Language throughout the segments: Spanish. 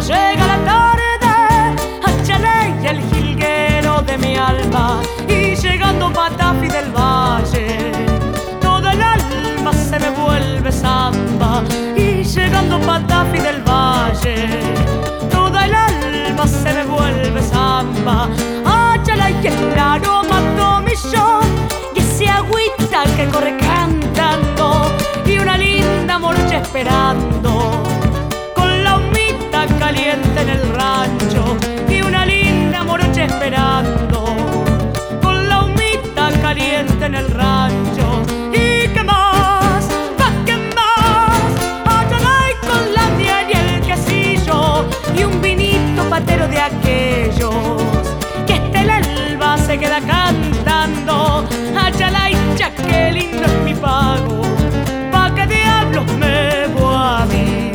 llega la tarde, Achalay, el jilguero de mi alma, y llegando Patafi del valle, toda el alma se me vuelve samba. Y llegando Patafi del valle, toda el alma se me vuelve samba. Achalay, el aroma tomillón, y ese agüita que corre cantando, y una linda morocha esperando, con la humita caliente en el rancho, y una linda morocha esperando, con la humita caliente en el rancho. ¿Y qué más? ¿Pa' qué más? Achalay con la miel y el quesillo, y un vinito patero de aquellos que hasta el alba se queda cantando. Achalay, ya qué lindo es mi pago, ¿pa' qué diablos me voy a mí?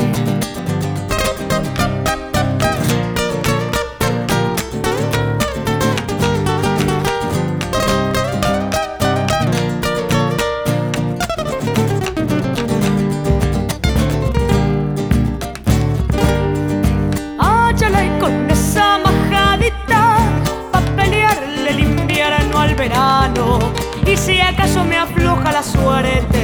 Achalay con esa majadita, pa' pelearle el invierno al verano. Y si acaso me afloja la suerte,